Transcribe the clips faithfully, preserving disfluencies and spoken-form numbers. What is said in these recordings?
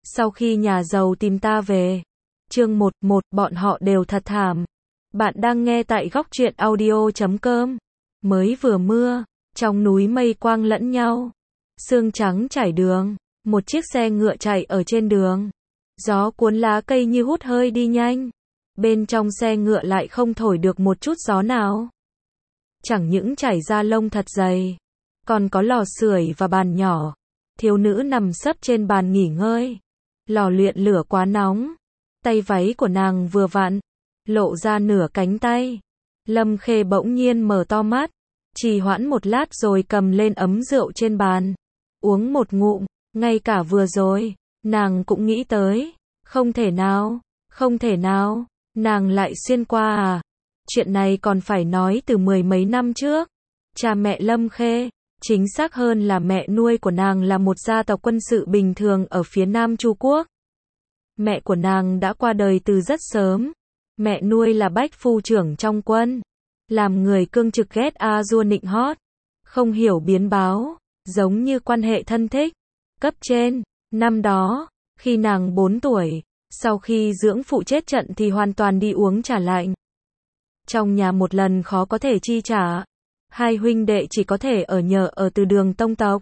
Sau khi nhà giàu tìm ta về. Chương một, một, bọn họ đều thật thảm. Bạn đang nghe tại góc truyện audio chấm com. Mới vừa mưa, trong núi mây quang lẫn nhau. Sương trắng trải đường, một chiếc xe ngựa chạy ở trên đường. Gió cuốn lá cây như hút hơi đi nhanh. Bên trong xe ngựa lại không thổi được một chút gió nào. Chẳng những trải da lông thật dày, còn có lò sưởi và bàn nhỏ. Thiếu nữ nằm sấp trên bàn nghỉ ngơi. Lò luyện lửa quá nóng. Tay váy của nàng vừa vặn, lộ ra nửa cánh tay. Lâm Khê bỗng nhiên mở to mắt, trì hoãn một lát rồi cầm lên ấm rượu trên bàn. Uống một ngụm, ngay cả vừa rồi, nàng cũng nghĩ tới. Không thể nào, không thể nào, nàng lại xuyên qua à. Chuyện này còn phải nói từ mười mấy năm trước. Cha mẹ Lâm Khê, chính xác hơn là mẹ nuôi của nàng là một gia tộc quân sự bình thường ở phía Nam Chu Quốc. Mẹ của nàng đã qua đời từ rất sớm. Mẹ nuôi là bách phu trưởng trong quân, làm người cương trực ghét a dua nịnh hót, không hiểu biến báo, giống như quan hệ thân thích. Cấp trên, năm đó, khi nàng bốn tuổi, sau khi dưỡng phụ chết trận thì hoàn toàn đi uống trà lạnh. Trong nhà một lần khó có thể chi trả, hai huynh đệ chỉ có thể ở nhờ ở từ đường tông tộc.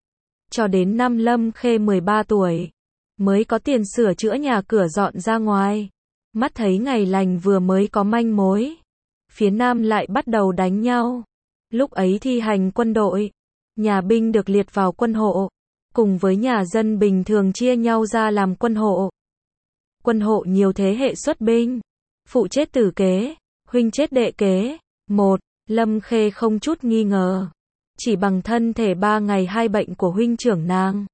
Cho đến năm Lâm Khê mười ba tuổi, mới có tiền sửa chữa nhà cửa dọn ra ngoài. Mắt thấy ngày lành vừa mới có manh mối, phía Nam lại bắt đầu đánh nhau. Lúc ấy thi hành quân đội, nhà binh được liệt vào quân hộ, cùng với nhà dân bình thường chia nhau ra làm quân hộ. Quân hộ nhiều thế hệ xuất binh, phụ chết tử kế, huynh chết đệ kế. Một, Lâm Khê không chút nghi ngờ, chỉ bằng thân thể ba ngày hai bệnh của huynh trưởng nàng,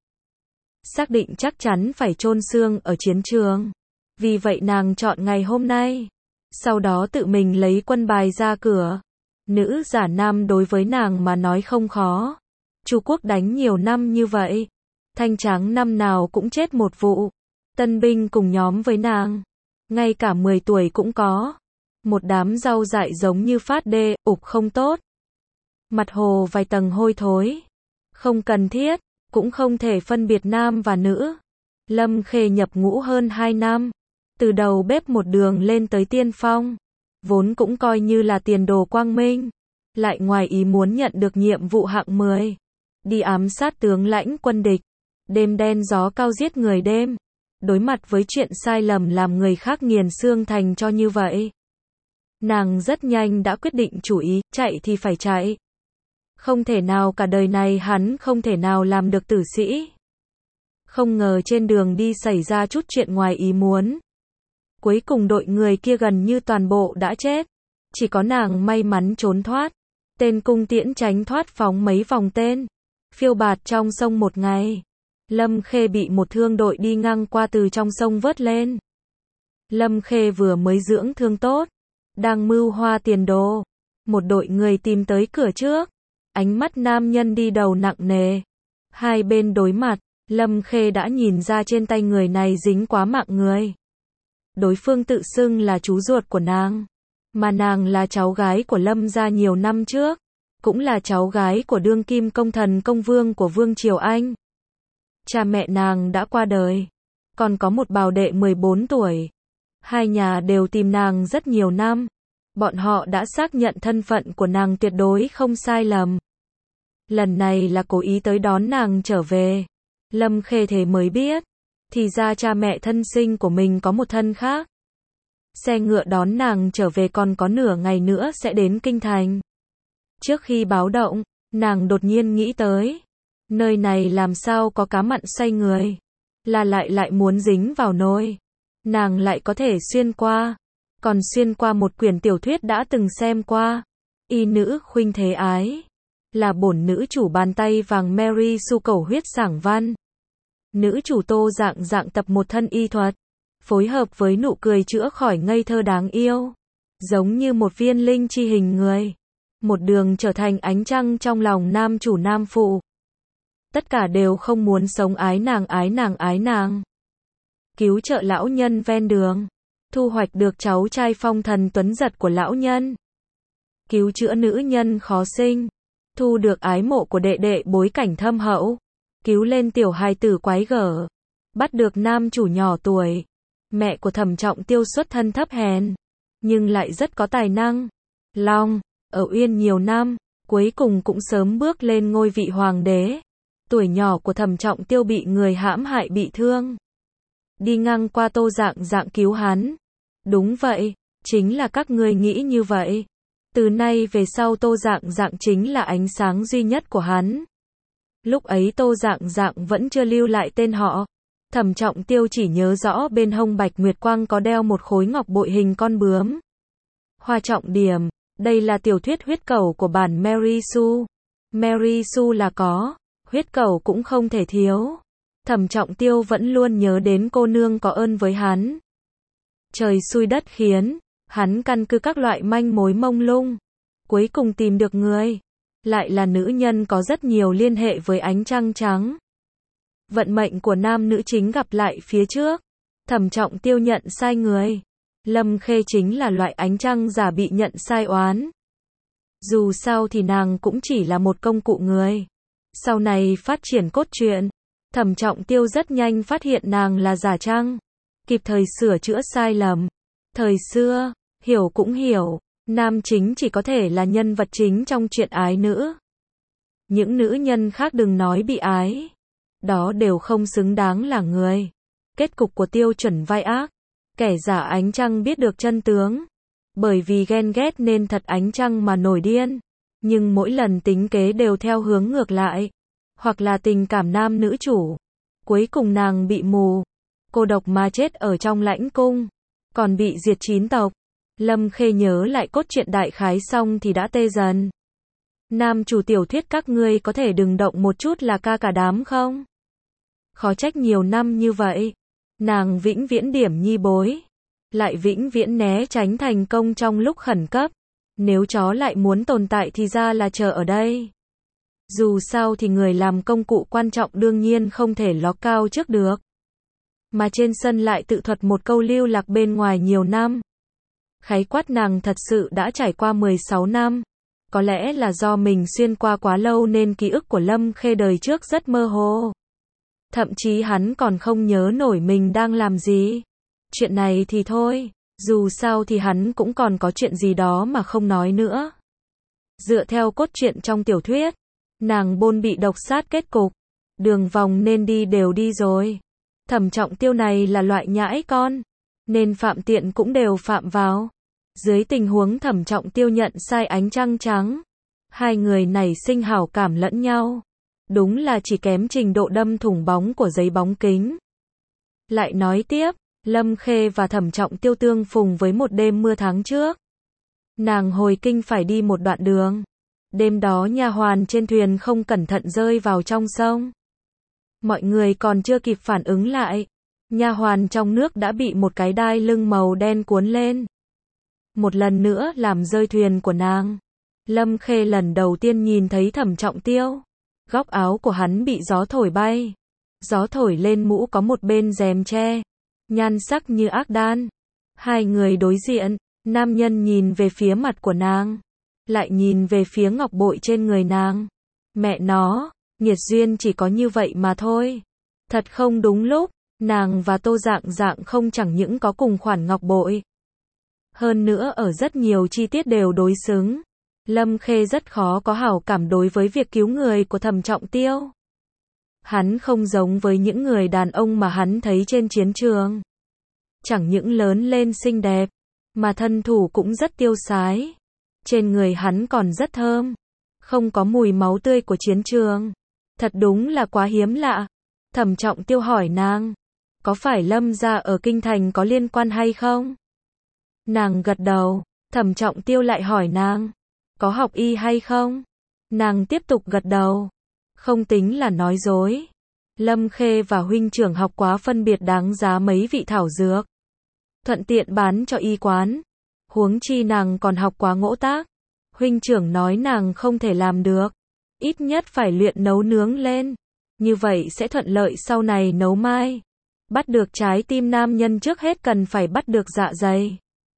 xác định chắc chắn phải chôn xương ở chiến trường. Vì vậy nàng chọn ngày hôm nay, sau đó tự mình lấy quân bài ra cửa. Nữ giả nam đối với nàng mà nói không khó. Chu Quốc đánh nhiều năm như vậy, Thanh Tráng năm nào cũng chết một vụ. Tân binh cùng nhóm với nàng, ngay cả mười tuổi cũng có. Một đám rau dại giống như phát đê, ục không tốt. Mặt hồ vài tầng hôi thối. Không cần thiết, cũng không thể phân biệt nam và nữ. Lâm Khê nhập ngũ hơn hai năm. Từ đầu bếp một đường lên tới tiên phong. Vốn cũng coi như là tiền đồ quang minh. Lại ngoài ý muốn nhận được nhiệm vụ hạng mười. Đi ám sát tướng lãnh quân địch. Đêm đen gió cao giết người đêm. Đối mặt với chuyện sai lầm làm người khác nghiền xương thành cho như vậy. Nàng rất nhanh đã quyết định chủ ý, chạy thì phải chạy. Không thể nào cả đời này hắn không thể nào làm được tử sĩ. Không ngờ trên đường đi xảy ra chút chuyện ngoài ý muốn. Cuối cùng đội người kia gần như toàn bộ đã chết. Chỉ có nàng may mắn trốn thoát. Tên cung tiễn tránh thoát phóng mấy vòng tên. Phiêu bạt trong sông một ngày. Lâm Khê bị một thương đội đi ngang qua từ trong sông vớt lên. Lâm Khê vừa mới dưỡng thương tốt, đang mưu hoa tiền đồ. Một đội người tìm tới cửa trước. Ánh mắt nam nhân đi đầu nặng nề. Hai bên đối mặt, Lâm Khê đã nhìn ra trên tay người này dính quá mạng người. Đối phương tự xưng là chú ruột của nàng, mà nàng là cháu gái của Lâm gia nhiều năm trước, cũng là cháu gái của đương kim công thần công vương của Vương Triều Anh. Cha mẹ nàng đã qua đời, còn có một bảo đệ mười bốn tuổi. Hai nhà đều tìm nàng rất nhiều năm. Bọn họ đã xác nhận thân phận của nàng tuyệt đối không sai lầm. Lần này là cố ý tới đón nàng trở về. Lâm Khê thế mới biết, thì ra cha mẹ thân sinh của mình có một thân khác. Xe ngựa đón nàng trở về còn có nửa ngày nữa sẽ đến kinh thành. Trước khi báo động, nàng đột nhiên nghĩ tới, nơi này làm sao có cá mặn xoay người, là lại lại muốn dính vào nồi. Nàng lại có thể xuyên qua, còn xuyên qua một quyển tiểu thuyết đã từng xem qua. Y nữ khuynh thế ái, là bổn nữ chủ bàn tay vàng Mary Sue cầu huyết sảng văn. Nữ chủ Tô Dạng Dạng tập một thân y thuật, phối hợp với nụ cười chữa khỏi ngây thơ đáng yêu, giống như một viên linh chi hình người. Một đường trở thành ánh trăng trong lòng nam chủ nam phụ. Tất cả đều không muốn sống ái nàng ái nàng ái nàng. Cứu trợ lão nhân ven đường, thu hoạch được cháu trai phong thần tuấn giật của lão nhân. Cứu chữa nữ nhân khó sinh, thu được ái mộ của đệ đệ bối cảnh thâm hậu. Cứu lên tiểu hài tử quái gở, bắt được nam chủ nhỏ tuổi. Mẹ của Thẩm Trọng Tiêu xuất thân thấp hèn, nhưng lại rất có tài năng. Long, ở Uyên nhiều năm, cuối cùng cũng sớm bước lên ngôi vị hoàng đế. Tuổi nhỏ của Thẩm Trọng Tiêu bị người hãm hại bị thương. Đi ngang qua Tô Dạng Dạng cứu hắn. Đúng vậy, chính là các ngươi nghĩ như vậy. Từ nay về sau Tô Dạng Dạng chính là ánh sáng duy nhất của hắn. Lúc ấy Tô Dạng Dạng vẫn chưa lưu lại tên họ. Thẩm Trọng Tiêu chỉ nhớ rõ bên hông Bạch Nguyệt Quang có đeo một khối ngọc bội hình con bướm. Hoa trọng điểm, đây là tiểu thuyết huyết cẩu của bản Mary Sue. Mary Sue là có, huyết cẩu cũng không thể thiếu. Thẩm Trọng Tiêu vẫn luôn nhớ đến cô nương có ơn với hắn. Trời xui đất khiến, hắn căn cứ các loại manh mối mông lung, cuối cùng tìm được người. Lại là nữ nhân có rất nhiều liên hệ với ánh trăng trắng. Vận mệnh của nam nữ chính gặp lại phía trước. Thẩm Trọng Tiêu nhận sai người. Lâm Khê chính là loại ánh trăng giả bị nhận sai oán. Dù sao thì nàng cũng chỉ là một công cụ người. Sau này phát triển cốt truyện, Thẩm Trọng Tiêu rất nhanh phát hiện nàng là giả trăng, kịp thời sửa chữa sai lầm. Thời xưa, hiểu cũng hiểu, nam chính chỉ có thể là nhân vật chính trong truyện ái nữ. Những nữ nhân khác đừng nói bị ái, đó đều không xứng đáng là người. Kết cục của Tiêu Chuẩn vai ác, kẻ giả ánh trăng biết được chân tướng, bởi vì ghen ghét nên thật ánh trăng mà nổi điên, nhưng mỗi lần tính kế đều theo hướng ngược lại, hoặc là tình cảm nam nữ chủ, cuối cùng nàng bị mù, cô độc mà chết ở trong lãnh cung, còn bị diệt chín tộc. Lâm Khê nhớ lại cốt truyện đại khái xong thì đã tê dần. Nam chủ tiểu thuyết các ngươi có thể đừng động một chút là ca cả đám không? Khó trách nhiều năm như vậy, nàng vĩnh viễn điểm nhi bối, lại vĩnh viễn né tránh thành công trong lúc khẩn cấp. Nếu chó lại muốn tồn tại thì ra là chờ ở đây. Dù sao thì người làm công cụ quan trọng đương nhiên không thể ló cao trước được. Mà trên sân lại tự thuật một câu lưu lạc bên ngoài nhiều năm. Khái quát nàng thật sự đã trải qua mười sáu năm. Có lẽ là do mình xuyên qua quá lâu nên ký ức của Lâm Khê đời trước rất mơ hồ. Thậm chí hắn còn không nhớ nổi mình đang làm gì. Chuyện này thì thôi, dù sao thì hắn cũng còn có chuyện gì đó mà không nói nữa. Dựa theo cốt truyện trong tiểu thuyết, nàng bôn bị độc sát kết cục, đường vòng nên đi đều đi rồi. Thẩm Trọng Tiêu này là loại nhãi con, nên phạm tiện cũng đều phạm vào. Dưới tình huống Thẩm Trọng Tiêu nhận sai ánh trăng trắng, hai người này sinh hảo cảm lẫn nhau. Đúng là chỉ kém trình độ đâm thủng bóng của giấy bóng kính. Lại nói tiếp, Lâm Khê và Thẩm Trọng Tiêu tương phùng với một đêm mưa tháng trước. Nàng hồi kinh phải đi một đoạn đường. Đêm đó nha hoàn trên thuyền không cẩn thận rơi vào trong sông. Mọi người còn chưa kịp phản ứng lại, nha hoàn trong nước đã bị một cái đai lưng màu đen cuốn lên. Một lần nữa làm rơi thuyền của nàng. Lâm Khê lần đầu tiên nhìn thấy Thẩm Trọng Tiêu. Góc áo của hắn bị gió thổi bay. Gió thổi lên mũ có một bên rèm che. Nhan sắc như ác đan. Hai người đối diện, nam nhân nhìn về phía mặt của nàng, lại nhìn về phía ngọc bội trên người nàng. Mẹ nó, nghiệt duyên chỉ có như vậy mà thôi. Thật không đúng lúc, nàng và Tô Dạng Dạng không chẳng những có cùng khoản ngọc bội. Hơn nữa ở rất nhiều chi tiết đều đối xứng. Lâm Khê rất khó có hảo cảm đối với việc cứu người của Thẩm Trọng Tiêu. Hắn không giống với những người đàn ông mà hắn thấy trên chiến trường. Chẳng những lớn lên xinh đẹp, mà thân thủ cũng rất tiêu sái. Trên người hắn còn rất thơm, không có mùi máu tươi của chiến trường. Thật đúng là quá hiếm lạ. Thẩm Trọng Tiêu hỏi nàng, có phải Lâm gia ở kinh thành có liên quan hay không? Nàng gật đầu. Thẩm Trọng Tiêu lại hỏi nàng, có học y hay không? Nàng tiếp tục gật đầu. Không tính là nói dối. Lâm Khê và huynh trưởng học quá phân biệt đáng giá mấy vị thảo dược, thuận tiện bán cho y quán. Huống chi nàng còn học quá ngỗ tác. Huynh trưởng nói nàng không thể làm được, ít nhất phải luyện nấu nướng lên. Như vậy sẽ thuận lợi sau này nấu mai. Bắt được trái tim nam nhân trước hết cần phải bắt được dạ dày.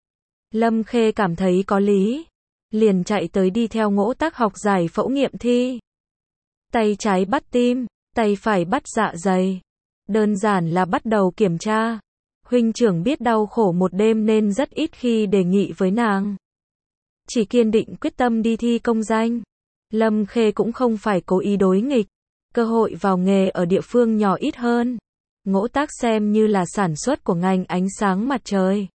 Lâm Khê cảm thấy có lý, liền chạy tới đi theo ngỗ tác học giải phẫu nghiệm thi. Tay trái bắt tim, tay phải bắt dạ dày. Đơn giản là bắt đầu kiểm tra. Huynh trưởng biết đau khổ một đêm nên rất ít khi đề nghị với nàng. Chỉ kiên định quyết tâm đi thi công danh. Lâm Khê cũng không phải cố ý đối nghịch. Cơ hội vào nghề ở địa phương nhỏ ít hơn. Ngỗ tác xem như là sản xuất của ngành ánh sáng mặt trời.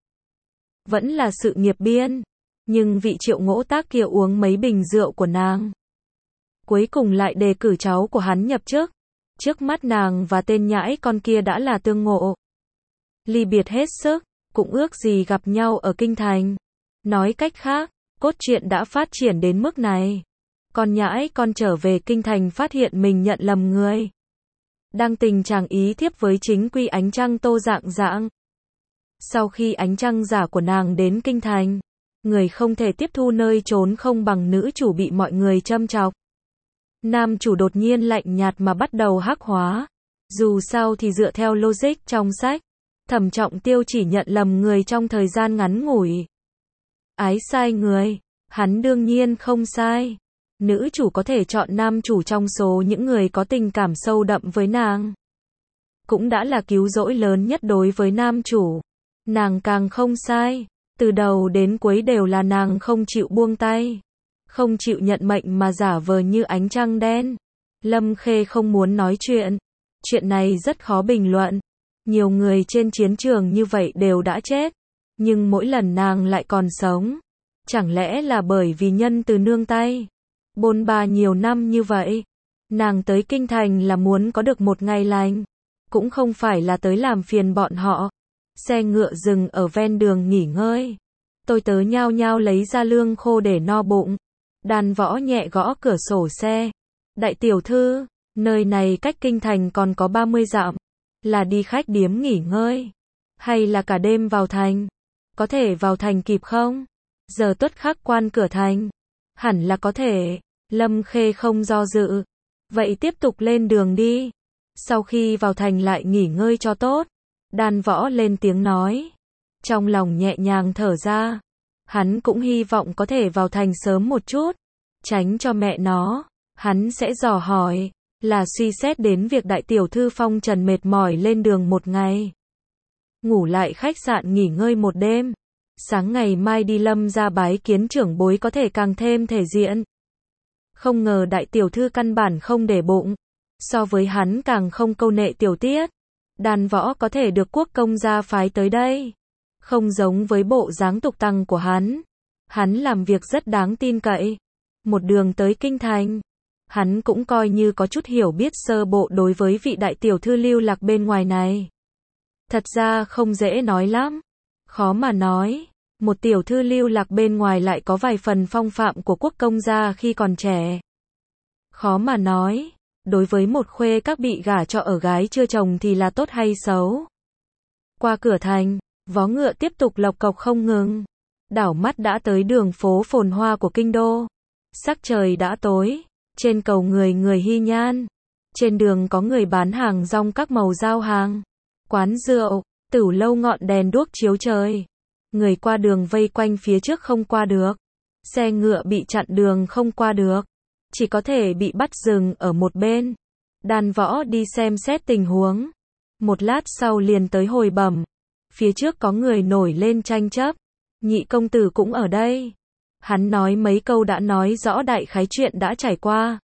Vẫn là sự nghiệp biên. Nhưng vị Triệu Ngỗ tác kia uống mấy bình rượu của nàng. Cuối cùng lại đề cử cháu của hắn nhập chức. Trước mắt nàng và tên nhãi con kia đã là tương ngộ. Ly biệt hết sức, cũng ước gì gặp nhau ở kinh thành. Nói cách khác, cốt truyện đã phát triển đến mức này. Con nhãi con trở về kinh thành phát hiện mình nhận lầm người. Đang tình trạng ý thiếp với chính quy ánh trăng Tô Dạng Dạng. Sau khi ánh trăng giả của nàng đến kinh thành, người không thể tiếp thu nơi trốn không bằng nữ chủ bị mọi người châm chọc. Nam chủ đột nhiên lạnh nhạt mà bắt đầu hắc hóa. Dù sao thì dựa theo logic trong sách, Thẩm Trọng Tiêu chỉ nhận lầm người trong thời gian ngắn ngủi. Ái sai người, hắn đương nhiên không sai. Nữ chủ có thể chọn nam chủ trong số những người có tình cảm sâu đậm với nàng. Cũng đã là cứu rỗi lớn nhất đối với nam chủ. Nàng càng không sai. Từ đầu đến cuối đều là nàng không chịu buông tay. Không chịu nhận mệnh mà giả vờ như ánh trăng đen. Lâm Khê không muốn nói chuyện. Chuyện này rất khó bình luận. Nhiều người trên chiến trường như vậy đều đã chết. Nhưng mỗi lần nàng lại còn sống. Chẳng lẽ là bởi vì nhân từ nương tay. Bôn ba nhiều năm như vậy. Nàng tới kinh thành là muốn có được một ngày lành. Cũng không phải là tới làm phiền bọn họ. Xe ngựa dừng ở ven đường nghỉ ngơi. Tôi tớ nhao nhao lấy ra lương khô để no bụng. Đàn võ nhẹ gõ cửa sổ xe. Đại tiểu thư, nơi này cách kinh thành còn có ba mươi dặm. Là đi khách điếm nghỉ ngơi. Hay là cả đêm vào thành? Có thể vào thành kịp không? Giờ tuất khắc quan cửa thành. Hẳn là có thể. Lâm Khê không do dự. Vậy tiếp tục lên đường đi. Sau khi vào thành lại nghỉ ngơi cho tốt. Đàn võ lên tiếng nói. Trong lòng nhẹ nhàng thở ra. Hắn cũng hy vọng có thể vào thành sớm một chút. Tránh cho mẹ nó. Hắn sẽ dò hỏi. Là suy xét đến việc đại tiểu thư phong trần mệt mỏi lên đường một ngày. Ngủ lại khách sạn nghỉ ngơi một đêm. Sáng ngày mai đi Lâm ra bái kiến trưởng bối có thể càng thêm thể diện. Không ngờ đại tiểu thư căn bản không để bụng. So với hắn càng không câu nệ tiểu tiết. Đàn võ có thể được quốc công gia phái tới đây. Không giống với bộ dáng tục tằng của hắn. Hắn làm việc rất đáng tin cậy. Một đường tới kinh thành. Hắn cũng coi như có chút hiểu biết sơ bộ đối với vị đại tiểu thư lưu lạc bên ngoài này. Thật ra không dễ nói lắm. Khó mà nói. Một tiểu thư lưu lạc bên ngoài lại có vài phần phong phạm của quốc công gia khi còn trẻ. Khó mà nói. Đối với một khuê các bị gả cho ở gái chưa chồng thì là tốt hay xấu. Qua cửa thành, vó ngựa tiếp tục lộc cộc không ngừng. Đảo mắt đã tới đường phố phồn hoa của kinh đô. Sắc trời đã tối. Trên cầu người người hy nhan. Trên đường có người bán hàng rong các màu giao hàng. Quán rượu, tửu lâu ngọn đèn đuốc chiếu trời. Người qua đường vây quanh phía trước không qua được. Xe ngựa bị chặn đường không qua được. Chỉ có thể bị bắt dừng ở một bên. Đàn võ đi xem xét tình huống. Một lát sau liền tới hồi bẩm. Phía trước có người nổi lên tranh chấp. Nhị công tử cũng ở đây. Hắn nói mấy câu đã nói rõ đại khái chuyện đã trải qua.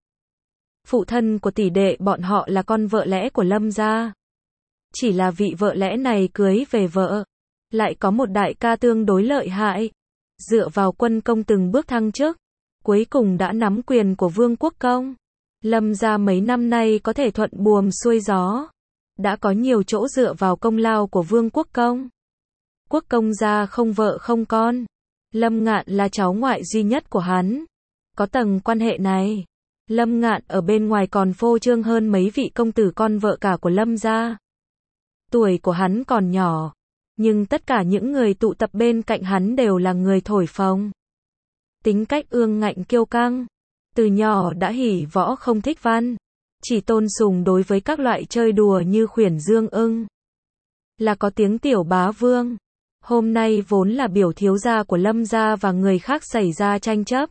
Phụ thân của tỷ đệ bọn họ là con vợ lẽ của Lâm gia. Chỉ là vị vợ lẽ này cưới về vợ. Lại có một đại ca tương đối lợi hại. Dựa vào quân công từng bước thăng chức. Cuối cùng đã nắm quyền của Vương Quốc Công. Lâm gia mấy năm nay có thể thuận buồm xuôi gió. Đã có nhiều chỗ dựa vào công lao của Vương Quốc Công. Quốc công gia không vợ không con. Lâm Ngạn là cháu ngoại duy nhất của hắn. Có tầng quan hệ này. Lâm Ngạn ở bên ngoài còn phô trương hơn mấy vị công tử con vợ cả của Lâm gia. Tuổi của hắn còn nhỏ. Nhưng tất cả những người tụ tập bên cạnh hắn đều là người thổi phồng. Tính cách ương ngạnh kiêu căng. Từ nhỏ đã hỉ võ không thích văn. Chỉ tôn sùng đối với các loại chơi đùa như khuyển dương ưng. Là có tiếng tiểu bá vương. Hôm nay vốn là biểu thiếu gia của Lâm gia và người khác xảy ra tranh chấp.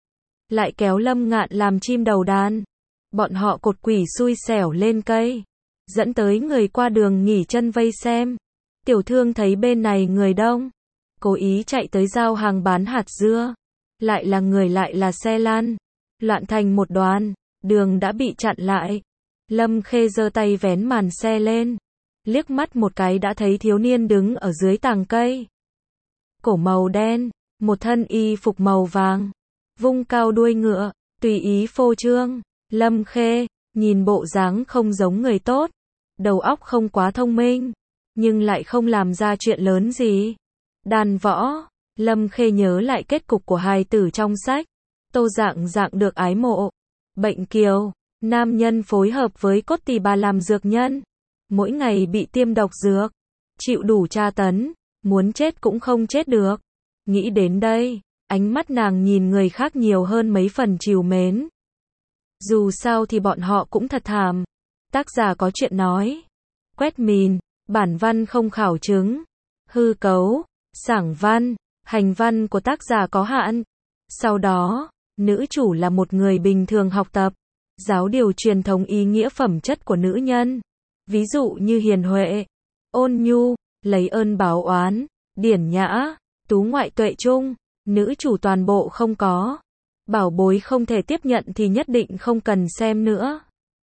Lại kéo Lâm Ngạn làm chim đầu đàn. Bọn họ cột quỷ xui xẻo lên cây. dẫn tới người qua đường nghỉ chân vây xem. Tiểu thương thấy bên này người đông, cố ý chạy tới giao hàng bán hạt dưa. Lại là người lại là xe lăn, loạn thành một đoàn, đường đã bị chặn lại. Lâm Khê giơ tay vén màn xe lên, liếc mắt một cái đã thấy thiếu niên đứng ở dưới tàng cây. Cổ màu đen, một thân y phục màu vàng, vung cao đuôi ngựa, tùy ý phô trương. Lâm Khê, nhìn bộ dáng không giống người tốt, đầu óc không quá thông minh, nhưng lại không làm ra chuyện lớn gì. Đàn võ, Lâm Khê nhớ lại kết cục của hài tử trong sách. Tô Dạng Dạng được ái mộ, bệnh kiều, nam nhân phối hợp với cốt tỳ bà làm dược nhân, mỗi ngày bị tiêm độc dược, chịu đủ tra tấn, muốn chết cũng không chết được. Nghĩ đến đây, ánh mắt nàng nhìn người khác nhiều hơn mấy phần trìu mến. Dù sao thì bọn họ cũng thật thảm. Tác giả có chuyện nói. Quét mìn, bản văn không khảo chứng, hư cấu, sảng văn, hành văn của tác giả có hạn. Sau đó, nữ chủ là một người bình thường học tập, giáo điều truyền thống ý nghĩa phẩm chất của nữ nhân. Ví dụ như hiền huệ, ôn nhu, lấy ơn báo oán, điển nhã, tú ngoại tuệ trung. Nữ chủ toàn bộ không có. Bảo bối không thể tiếp nhận thì nhất định không cần xem nữa.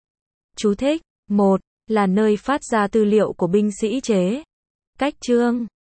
Chú thích. một. Là nơi phát ra tư liệu của binh sĩ chế. Cách chương.